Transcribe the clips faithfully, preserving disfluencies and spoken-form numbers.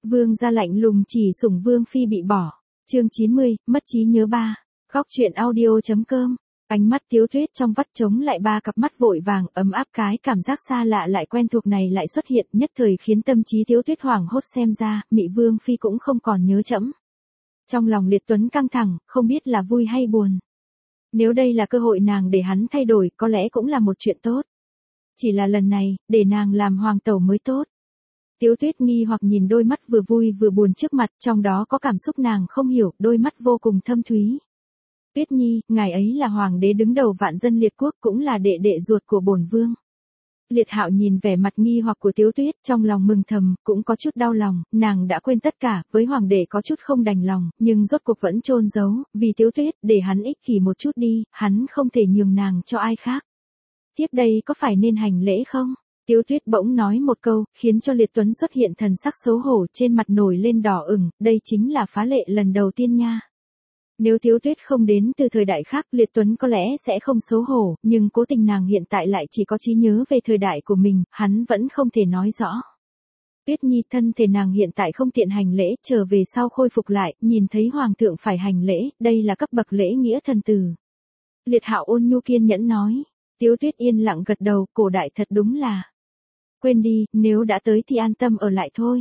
Vương gia lạnh lùng chỉ sủng Vương phi bị bỏ. Chương chín mươi, mất trí nhớ ba. Góc truyện audio.com. Ánh mắt Tiếu Tuyết trong vắt trống lại ba cặp mắt vội vàng, ấm áp, cái cảm giác xa lạ lại quen thuộc này lại xuất hiện, nhất thời khiến tâm trí Tiếu Tuyết hoảng hốt, xem ra, Mị Vương phi cũng không còn nhớ trẫm. Trong lòng Liệt Tuấn căng thẳng, không biết là vui hay buồn. Nếu đây là cơ hội nàng để hắn thay đổi, có lẽ cũng là một chuyện tốt. Chỉ là lần này, để nàng làm hoàng tẩu mới tốt. Tiếu Tuyết nghi hoặc nhìn đôi mắt vừa vui vừa buồn trước mặt, trong đó có cảm xúc nàng không hiểu, đôi mắt vô cùng thâm thúy. Tuyết Nhi, ngài ấy là hoàng đế đứng đầu vạn dân liệt quốc, cũng là đệ đệ ruột của bổn vương. Liệt Hạo nhìn vẻ mặt nghi hoặc của Tiếu Tuyết, trong lòng mừng thầm, cũng có chút đau lòng, nàng đã quên tất cả, với hoàng đế có chút không đành lòng, nhưng rốt cuộc vẫn chôn giấu, vì Tiếu Tuyết, để hắn ích kỷ một chút đi, hắn không thể nhường nàng cho ai khác. Tiếp đây có phải nên hành lễ không? Tiếu Tuyết bỗng nói một câu, khiến cho Liệt Tuấn xuất hiện thần sắc xấu hổ, trên mặt nổi lên đỏ ửng, đây chính là phá lệ lần đầu tiên nha. Nếu Tiếu Tuyết không đến từ thời đại khác, Liệt Tuấn có lẽ sẽ không xấu hổ, nhưng cố tình nàng hiện tại lại chỉ có trí nhớ về thời đại của mình, hắn vẫn không thể nói rõ. Tuyết Nhi, thân thể nàng hiện tại không tiện hành lễ, trở về sau khôi phục lại, nhìn thấy hoàng thượng phải hành lễ, đây là cấp bậc lễ nghĩa thần tử. Liệt Hạo ôn nhu kiên nhẫn nói. Tiếu Tuyết yên lặng gật đầu, cổ đại thật đúng là. Quên đi, nếu đã tới thì an tâm ở lại thôi.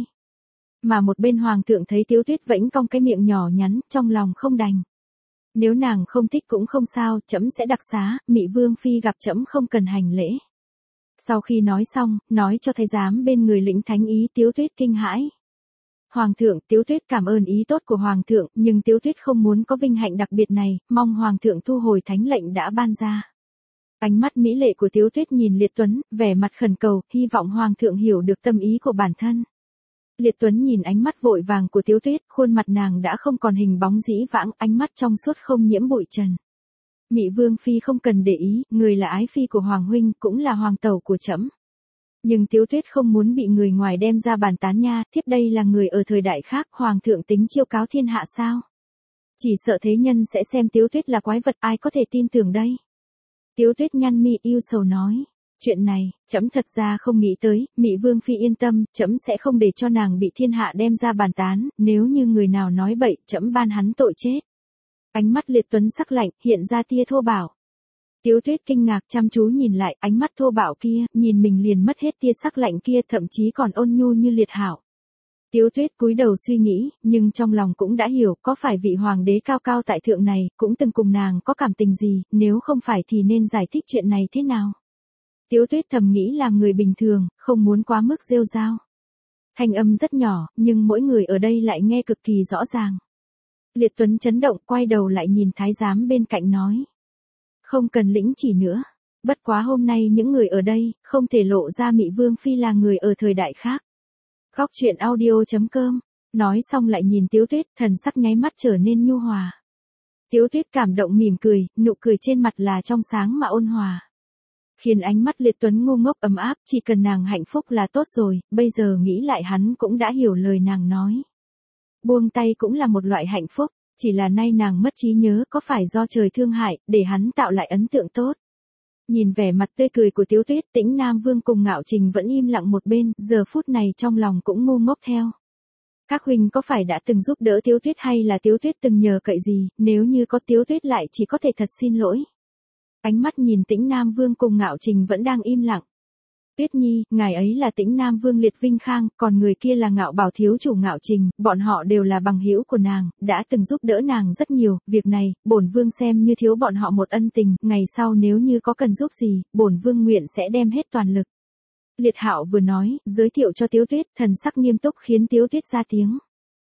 Mà một bên hoàng thượng thấy Tiếu Tuyết vẫy cong cái miệng nhỏ nhắn, trong lòng không đành. Nếu nàng không thích cũng không sao, trẫm sẽ đặc xá, Mị Vương phi gặp trẫm không cần hành lễ. Sau khi nói xong, nói cho thái giám bên người lĩnh thánh ý, Tiếu Tuyết kinh hãi. Hoàng thượng, Tiếu Tuyết cảm ơn ý tốt của hoàng thượng, nhưng Tiếu Tuyết không muốn có vinh hạnh đặc biệt này, mong hoàng thượng thu hồi thánh lệnh đã ban ra. Ánh mắt mỹ lệ của Tiếu Tuyết nhìn Liệt Tuấn, vẻ mặt khẩn cầu, hy vọng hoàng thượng hiểu được tâm ý của bản thân. Liệt Tuấn nhìn ánh mắt vội vàng của Tiếu Tuyết, khuôn mặt nàng đã không còn hình bóng dĩ vãng, ánh mắt trong suốt không nhiễm bụi trần. Mị Vương phi không cần để ý, người là ái phi của hoàng huynh, cũng là hoàng tẩu của trẫm. Nhưng Tiếu Tuyết không muốn bị người ngoài đem ra bàn tán nha, tiếp đây là người ở thời đại khác, hoàng thượng tính chiêu cáo thiên hạ sao? Chỉ sợ thế nhân sẽ xem Tiếu Tuyết là quái vật, ai có thể tin tưởng đây? Tiếu Tuyết nhăn mi yêu sầu nói, chuyện này, trẫm thật ra không nghĩ tới, Mị Vương phi yên tâm, trẫm sẽ không để cho nàng bị thiên hạ đem ra bàn tán, nếu như người nào nói bậy, trẫm ban hắn tội chết. Ánh mắt Liệt Tuấn sắc lạnh, hiện ra tia thô bạo. Tiếu Tuyết kinh ngạc chăm chú nhìn lại, ánh mắt thô bạo kia, nhìn mình liền mất hết tia sắc lạnh kia, thậm chí còn ôn nhu như Liệt Hạo. Tiếu Tuyết cúi đầu suy nghĩ, nhưng trong lòng cũng đã hiểu, có phải vị hoàng đế cao cao tại thượng này, cũng từng cùng nàng có cảm tình gì, nếu không phải thì nên giải thích chuyện này thế nào. Tiếu Tuyết thầm nghĩ làm người bình thường, không muốn quá mức rêu rao. Thanh âm rất nhỏ, nhưng mỗi người ở đây lại nghe cực kỳ rõ ràng. Liệt Tuấn chấn động, quay đầu lại nhìn thái giám bên cạnh nói. Không cần lĩnh chỉ nữa. Bất quá hôm nay những người ở đây, không thể lộ ra Mị Vương phi là người ở thời đại khác. Góc truyện audio.com. Nói xong lại nhìn Tiếu Tuyết, thần sắc nháy mắt trở nên nhu hòa. Tiếu Tuyết cảm động mỉm cười, nụ cười trên mặt là trong sáng mà ôn hòa. Khiến ánh mắt Liệt Tuấn ngu ngốc ấm áp, chỉ cần nàng hạnh phúc là tốt rồi, bây giờ nghĩ lại hắn cũng đã hiểu lời nàng nói. Buông tay cũng là một loại hạnh phúc, chỉ là nay nàng mất trí nhớ, có phải do trời thương hại, để hắn tạo lại ấn tượng tốt. Nhìn vẻ mặt tươi cười của Tiếu Tuyết, Tĩnh Nam Vương cùng Ngạo Trình vẫn im lặng một bên, giờ phút này trong lòng cũng ngu ngốc theo. Các huynh có phải đã từng giúp đỡ Tiếu Tuyết hay là Tiếu Tuyết từng nhờ cậy gì, nếu như có Tiếu Tuyết lại chỉ có thể thật xin lỗi. Ánh mắt nhìn Tĩnh Nam Vương cùng Ngạo Trình vẫn đang im lặng. Tuyết Nhi, ngài ấy là Tĩnh Nam Vương Liệt Vinh Khang, còn người kia là Ngạo Bảo thiếu chủ Ngạo Trình, bọn họ đều là bằng hữu của nàng, đã từng giúp đỡ nàng rất nhiều, việc này, bổn vương xem như thiếu bọn họ một ân tình, ngày sau nếu như có cần giúp gì, bổn vương nguyện sẽ đem hết toàn lực. Liệt Hạo vừa nói, giới thiệu cho Tiếu Tuyết, thần sắc nghiêm túc khiến Tiếu Tuyết ra tiếng.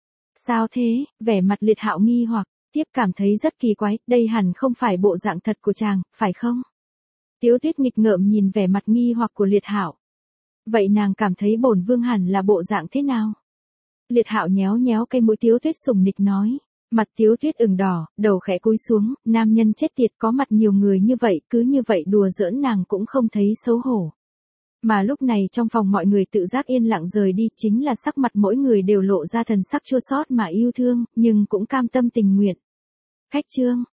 Sao thế? Vẻ mặt Liệt Hạo nghi hoặc, tiếp cảm thấy rất kỳ quái, đây hẳn không phải bộ dạng thật của chàng, phải không? Tiếu Tuyết nghịch ngợm nhìn vẻ mặt nghi hoặc của Liệt Hạo. Vậy nàng cảm thấy bổn vương hẳn là bộ dạng thế nào? Liệt Hạo nhéo nhéo cây mũi Tiếu Tuyết sủng nịch nói. Mặt Tiếu Tuyết ửng đỏ, đầu khẽ cúi xuống, nam nhân chết tiệt, có mặt nhiều người như vậy, cứ như vậy đùa giỡn nàng cũng không thấy xấu hổ. Mà lúc này trong phòng mọi người tự giác yên lặng rời đi, chính là sắc mặt mỗi người đều lộ ra thần sắc chua xót mà yêu thương, nhưng cũng cam tâm tình nguyện. Khách trương,